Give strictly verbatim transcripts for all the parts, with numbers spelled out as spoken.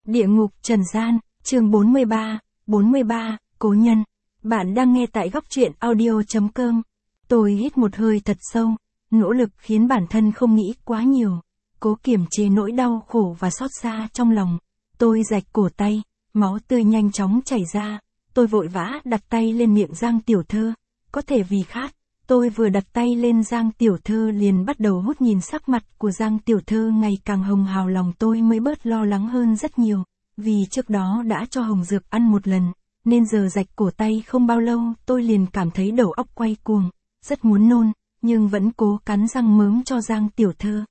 Địa ngục trần gian, chương bốn mươi ba, bốn mươi ba, cố nhân. Bạn đang nghe tại góc truyện audio chấm com. Tôi hít một hơi thật sâu, nỗ lực khiến bản thân không nghĩ quá nhiều, cố kiềm chế nỗi đau khổ và xót xa trong lòng. Tôi rạch cổ tay, máu tươi nhanh chóng chảy ra, tôi vội vã đặt tay lên miệng Giang Tiểu Thơ, có thể vì khát. Tôi vừa đặt tay lên Giang Tiểu Thơ liền bắt đầu hút, nhìn sắc mặt của Giang Tiểu Thơ ngày càng hồng hào, lòng tôi mới bớt lo lắng hơn rất nhiều, vì trước đó đã cho hồng dược ăn một lần, nên giờ rạch cổ tay không bao lâu tôi liền cảm thấy đầu óc quay cuồng, rất muốn nôn, nhưng vẫn cố cắn răng mớm cho Giang Tiểu Thơ.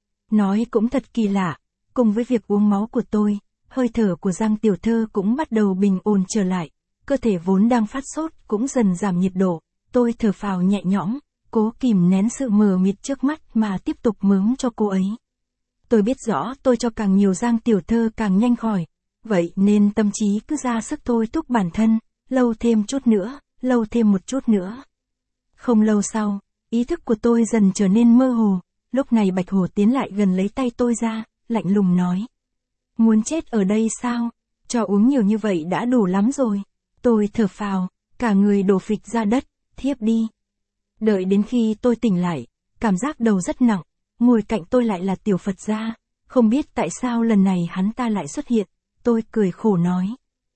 Nói cũng thật kỳ lạ, cùng với việc uống máu của tôi, hơi thở của Giang Tiểu Thơ cũng bắt đầu bình ổn trở lại, cơ thể vốn đang phát sốt cũng dần giảm nhiệt độ. Tôi thở phào nhẹ nhõm, cố kìm nén sự mờ mịt trước mắt mà tiếp tục mớm cho cô ấy. Tôi biết rõ tôi cho càng nhiều Giang Tiểu Thơ càng nhanh khỏi, vậy nên tâm trí cứ ra sức thôi thúc bản thân, lâu thêm chút nữa, lâu thêm một chút nữa. Không lâu sau, ý thức của tôi dần trở nên mơ hồ, lúc này Bạch Hồ tiến lại gần lấy tay tôi ra, lạnh lùng nói. Muốn chết ở đây sao? Cho uống nhiều như vậy đã đủ lắm rồi. Tôi thở phào, cả người đổ phịch ra đất. Thiếp đi. Đợi đến khi tôi tỉnh lại, cảm giác đầu rất nặng, ngồi cạnh tôi lại là Tiểu Phật gia, không biết tại sao lần này hắn ta lại xuất hiện, tôi cười khổ nói.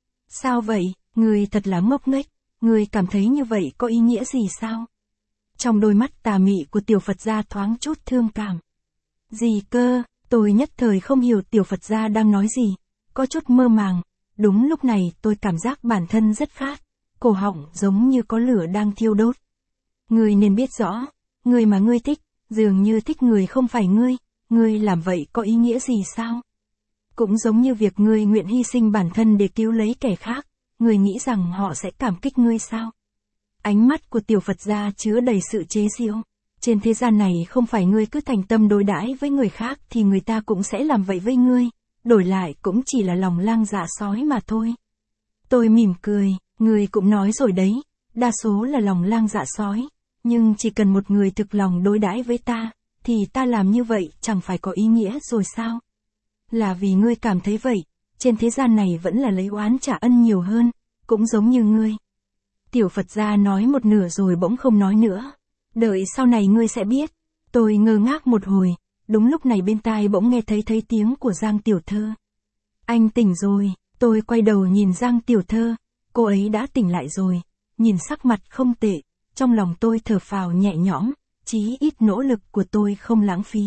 Sao vậy, người thật là ngốc nghếch, người cảm thấy như vậy có ý nghĩa gì sao? Trong đôi mắt tà mị của Tiểu Phật gia thoáng chút thương cảm. Gì cơ, tôi nhất thời không hiểu Tiểu Phật gia đang nói gì, có chút mơ màng, đúng lúc này tôi cảm giác bản thân rất khát. Cổ họng giống như có lửa đang thiêu đốt. Ngươi nên biết rõ, người mà ngươi thích, dường như thích người không phải ngươi, ngươi làm vậy có ý nghĩa gì sao? Cũng giống như việc ngươi nguyện hy sinh bản thân để cứu lấy kẻ khác, ngươi nghĩ rằng họ sẽ cảm kích ngươi sao? Ánh mắt của Tiểu Phật gia chứa đầy sự chế giễu. Trên thế gian này không phải ngươi cứ thành tâm đối đãi với người khác thì người ta cũng sẽ làm vậy với ngươi, đổi lại cũng chỉ là lòng lang dạ sói mà thôi. Tôi mỉm cười. Người cũng nói rồi đấy, đa số là lòng lang dạ sói, nhưng chỉ cần một người thực lòng đối đãi với ta, thì ta làm như vậy chẳng phải có ý nghĩa rồi sao? Là vì ngươi cảm thấy vậy, trên thế gian này vẫn là lấy oán trả ân nhiều hơn, cũng giống như ngươi. Tiểu Phật gia nói một nửa rồi bỗng không nói nữa. Đợi sau này ngươi sẽ biết. Tôi ngơ ngác một hồi, đúng lúc này bên tai bỗng nghe thấy thấy tiếng của Giang Tiểu Thơ. Anh tỉnh rồi, tôi quay đầu nhìn Giang Tiểu Thơ. Cô ấy đã tỉnh lại rồi, nhìn sắc mặt không tệ, trong lòng tôi thở phào nhẹ nhõm, chí ít nỗ lực của tôi không lãng phí.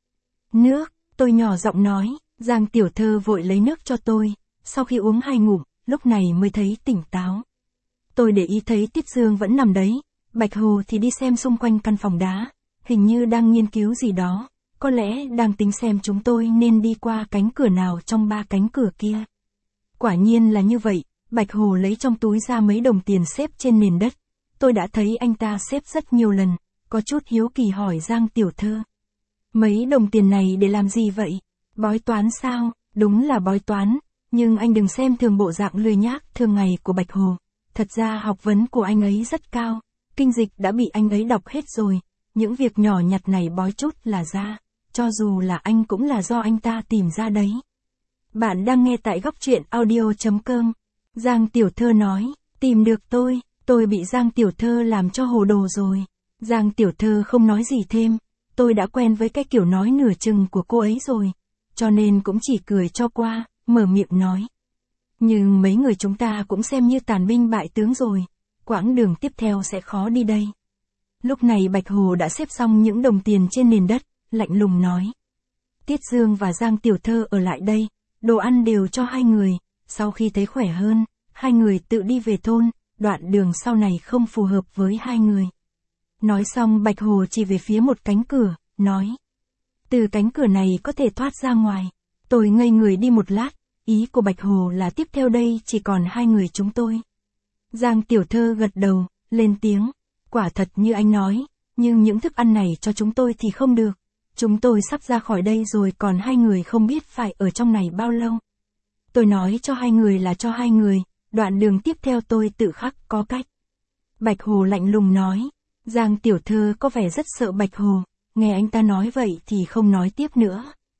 Nước, tôi nhỏ giọng nói, Giang Tiểu Thơ vội lấy nước cho tôi, sau khi uống hai ngụm, lúc này mới thấy tỉnh táo. Tôi để ý thấy Tiết Dương vẫn nằm đấy, Bạch Hồ thì đi xem xung quanh căn phòng đá, hình như đang nghiên cứu gì đó, có lẽ đang tính xem chúng tôi nên đi qua cánh cửa nào trong ba cánh cửa kia. Quả nhiên là như vậy. Bạch Hồ lấy trong túi ra mấy đồng tiền xếp trên nền đất. Tôi đã thấy anh ta xếp rất nhiều lần, có chút hiếu kỳ hỏi Giang Tiểu Thơ. Mấy đồng tiền này để làm gì vậy? Bói toán sao? Đúng là bói toán, nhưng anh đừng xem thường bộ dạng lười nhác thường ngày của Bạch Hồ. Thật ra học vấn của anh ấy rất cao, kinh dịch đã bị anh ấy đọc hết rồi, những việc nhỏ nhặt này bói chút là ra, cho dù là anh cũng là do anh ta tìm ra đấy. Bạn đang nghe tại góc truyện audio chấm com. Giang Tiểu Thơ nói, tìm được tôi, tôi bị Giang Tiểu Thơ làm cho hồ đồ rồi. Giang Tiểu Thơ không nói gì thêm, tôi đã quen với cái kiểu nói nửa chừng của cô ấy rồi, cho nên cũng chỉ cười cho qua, mở miệng nói. Nhưng mấy người chúng ta cũng xem như tàn binh bại tướng rồi, quãng đường tiếp theo sẽ khó đi đây. Lúc này Bạch Hồ đã xếp xong những đồng tiền trên nền đất, lạnh lùng nói. Tiết Dương và Giang Tiểu Thơ ở lại đây, đồ ăn đều cho hai người. Sau khi thấy khỏe hơn, hai người tự đi về thôn, đoạn đường sau này không phù hợp với hai người. Nói xong Bạch Hồ chỉ về phía một cánh cửa, nói. Từ cánh cửa này có thể thoát ra ngoài. Tôi ngây người đi một lát, ý của Bạch Hồ là tiếp theo đây chỉ còn hai người chúng tôi. Giang Tiểu Thơ gật đầu, lên tiếng. Quả thật như anh nói, nhưng những thức ăn này cho chúng tôi thì không được. Chúng tôi sắp ra khỏi đây rồi còn hai người không biết phải ở trong này bao lâu. Tôi nói cho hai người là cho hai người, đoạn đường tiếp theo tôi tự khắc có cách. Bạch Hồ lạnh lùng nói. Giang Tiểu Thơ có vẻ rất sợ Bạch Hồ, nghe anh ta nói vậy thì không nói tiếp nữa.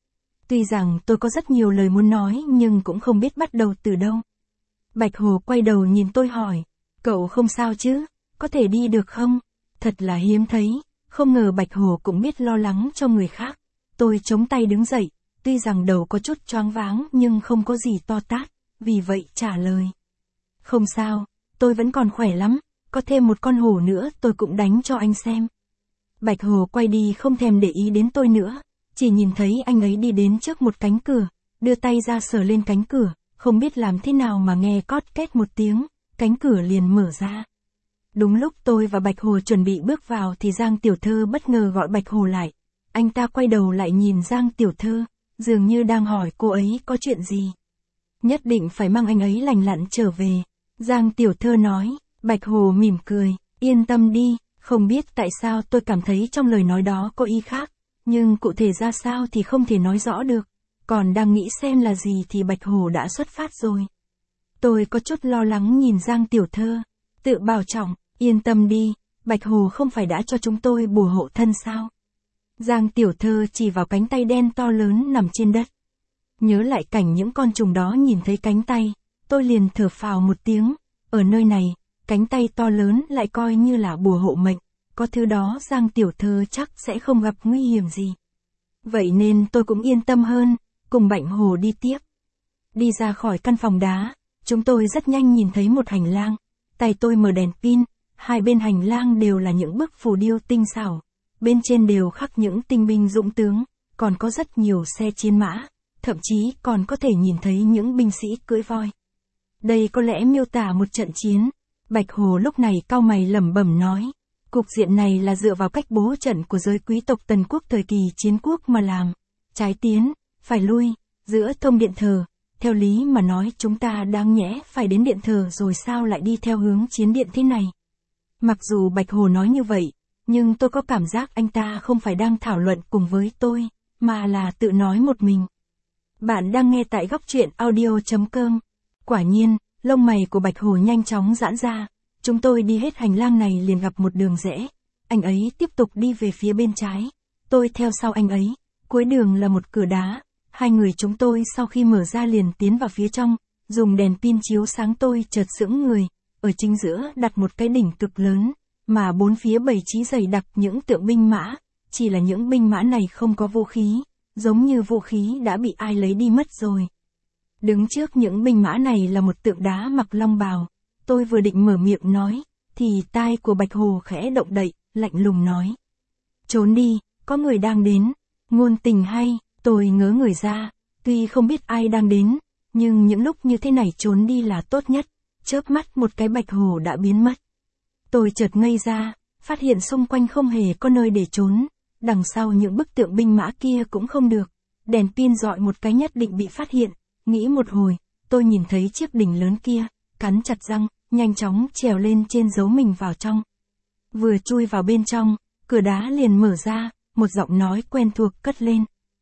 Tuy rằng tôi có rất nhiều lời muốn nói nhưng cũng không biết bắt đầu từ đâu. Bạch Hồ quay đầu nhìn tôi hỏi, cậu không sao chứ, có thể đi được không? Thật là hiếm thấy, không ngờ Bạch Hồ cũng biết lo lắng cho người khác. Tôi chống tay đứng dậy, tuy rằng đầu có chút choáng váng nhưng không có gì to tát, vì vậy trả lời. Không sao, tôi vẫn còn khỏe lắm, có thêm một con hổ nữa tôi cũng đánh cho anh xem. Bạch Hồ quay đi không thèm để ý đến tôi nữa, chỉ nhìn thấy anh ấy đi đến trước một cánh cửa, đưa tay ra sờ lên cánh cửa, không biết làm thế nào mà nghe cót két một tiếng, cánh cửa liền mở ra. Đúng lúc tôi và Bạch Hồ chuẩn bị bước vào thì Giang Tiểu Thơ bất ngờ gọi Bạch Hồ lại. Anh ta quay đầu lại nhìn Giang Tiểu Thơ, dường như đang hỏi cô ấy có chuyện gì. Nhất định phải mang anh ấy lành lặn trở về. Giang Tiểu Thơ nói, Bạch Hồ mỉm cười, yên tâm đi, không biết tại sao tôi cảm thấy trong lời nói đó có ý khác, nhưng cụ thể ra sao thì không thể nói rõ được, còn đang nghĩ xem là gì thì Bạch Hồ đã xuất phát rồi. Tôi có chút lo lắng nhìn Giang Tiểu Thơ, tự bảo trọng, yên tâm đi, Bạch Hồ không phải đã cho chúng tôi bùa hộ thân sao? Giang Tiểu Thơ chỉ vào cánh tay đen to lớn nằm trên đất. Nhớ lại cảnh những con trùng đó nhìn thấy cánh tay, tôi liền thở phào một tiếng, ở nơi này, cánh tay to lớn lại coi như là bùa hộ mệnh, có thứ đó Giang Tiểu Thơ chắc sẽ không gặp nguy hiểm gì. Vậy nên tôi cũng yên tâm hơn, cùng Bạch Hồ đi tiếp. Đi ra khỏi căn phòng đá, chúng tôi rất nhanh nhìn thấy một hành lang, tay tôi mở đèn pin, hai bên hành lang đều là những bức phù điêu tinh xảo, bên trên đều khắc những tinh binh dũng tướng, còn có rất nhiều xe chiến mã, thậm chí còn có thể nhìn thấy những binh sĩ cưỡi voi. Đây có lẽ miêu tả một trận chiến. Bạch Hồ lúc này cau mày lẩm bẩm nói, cục diện này là dựa vào cách bố trận của giới quý tộc Tần quốc thời kỳ chiến quốc mà làm, trái tiến, phải lui, giữa thông điện thờ, theo lý mà nói chúng ta đáng nhẽ phải đến điện thờ rồi sao lại đi theo hướng chiến điện thế này. Mặc dù Bạch Hồ nói như vậy, nhưng tôi có cảm giác anh ta không phải đang thảo luận cùng với tôi, mà là tự nói một mình. Bạn đang nghe tại góc truyện audio chấm com. Quả nhiên, lông mày của Bạch Hồ nhanh chóng giãn ra, chúng tôi đi hết hành lang này liền gặp một đường rẽ, anh ấy tiếp tục đi về phía bên trái, tôi theo sau anh ấy, cuối đường là một cửa đá, hai người chúng tôi sau khi mở ra liền tiến vào phía trong, dùng đèn pin chiếu sáng tôi chợt sững người, ở chính giữa đặt một cái đỉnh cực lớn, mà bốn phía bày trí dày đặc những tượng binh mã, chỉ là những binh mã này không có vũ khí, giống như vũ khí đã bị ai lấy đi mất rồi. Đứng trước những binh mã này là một tượng đá mặc long bào, tôi vừa định mở miệng nói, thì tai của Bạch Hồ khẽ động đậy, lạnh lùng nói. Trốn đi, có người đang đến, ngôn tình hay, tôi ngớ người ra, tuy không biết ai đang đến, nhưng những lúc như thế này trốn đi là tốt nhất, chớp mắt một cái Bạch Hồ đã biến mất. Tôi chợt ngây ra, phát hiện xung quanh không hề có nơi để trốn, đằng sau những bức tượng binh mã kia cũng không được, đèn pin dọi một cái nhất định bị phát hiện, nghĩ một hồi, tôi nhìn thấy chiếc đỉnh lớn kia, cắn chặt răng, nhanh chóng trèo lên trên giấu mình vào trong. Vừa chui vào bên trong, cửa đá liền mở ra, một giọng nói quen thuộc cất lên.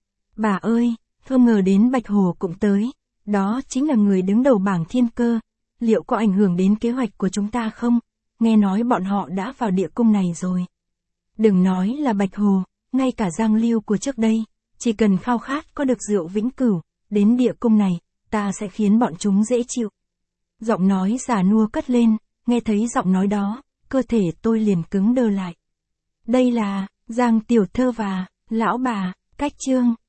Bà ơi, không ngờ đến Bạch Hồ cũng tới, đó chính là người đứng đầu bảng thiên cơ, liệu có ảnh hưởng đến kế hoạch của chúng ta không? Nghe nói bọn họ đã vào địa cung này rồi. Đừng nói là Bạch Hồ, ngay cả Giang Lưu của trước đây, chỉ cần khao khát có được rượu vĩnh cửu, đến địa cung này, ta sẽ khiến bọn chúng dễ chịu. Giọng nói già nua cất lên, nghe thấy giọng nói đó, cơ thể tôi liền cứng đơ lại. Đây là, Giang Tiểu Thơ và, lão bà, cách chương.